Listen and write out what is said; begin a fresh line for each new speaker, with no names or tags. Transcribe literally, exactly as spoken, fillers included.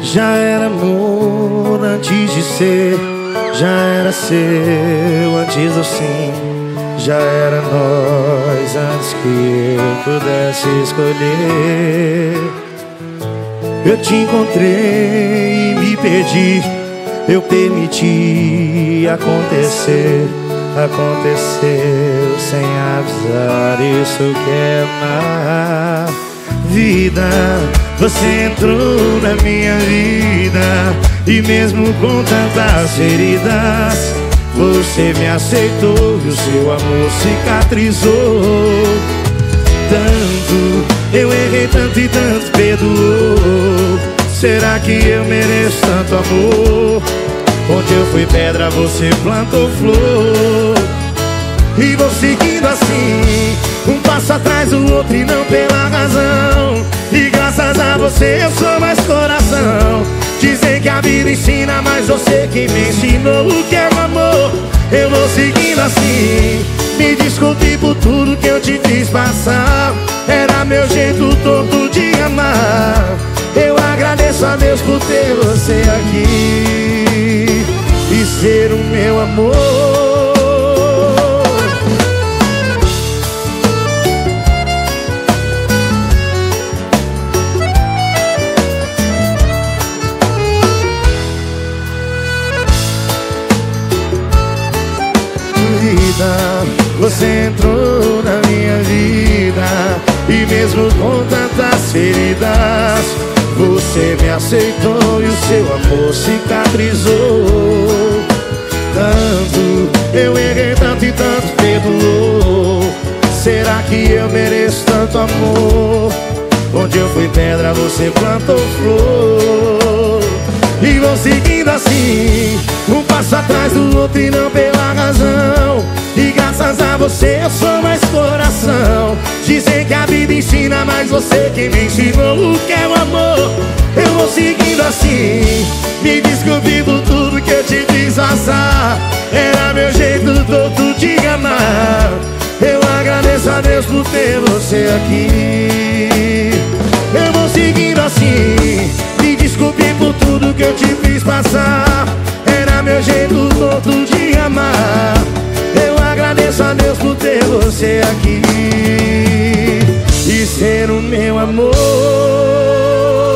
Já era amor antes de ser, já era seu antes do sim, já era nós antes que eu pudesse escolher. Eu te encontrei e me perdi, eu permiti acontecer. Aconteceu sem avisar, isso que é amar. Vida, você entrou na minha vida, e mesmo com tantas feridas, você me aceitou e o seu amor cicatrizou. Tanto, eu errei tanto e tanto perdoou. Será que eu mereço tanto amor? Onde eu fui pedra, você plantou flor. E vou seguindo assim, um passo atrás do outro e não pela razão. E graças a você eu sou mais coração. Dizem que a vida ensina, mas você que me ensinou o que é o amor. Eu vou seguindo assim, me desculpe por tudo que eu te fiz passar. Era meu jeito torto de amar. Eu agradeço a Deus por ter você aqui e ser o meu amor. Vida, você entrou na minha vida, e mesmo com tantas feridas, você me aceitou e o seu amor cicatrizou. Tanto, eu errei tanto e tanto perdoou. Será que eu mereço tanto amor? Onde eu fui pedra, você plantou flor. E vou seguindo assim, um passo atrás do outro e não pela razão. E graças a você eu sou mais coração. Dizem que a vida ensina, mas você que me ensinou o que é o amor. Eu vou seguindo assim, me desculpe por tudo que eu te fiz passar. Era meu jeito todo de amar. Eu agradeço a Deus por ter você aqui. Eu vou seguindo assim, me desculpe por tudo que eu te fiz passar. Era meu jeito todo de amar. Eu agradeço a Deus por ter você aqui e ser o meu amor.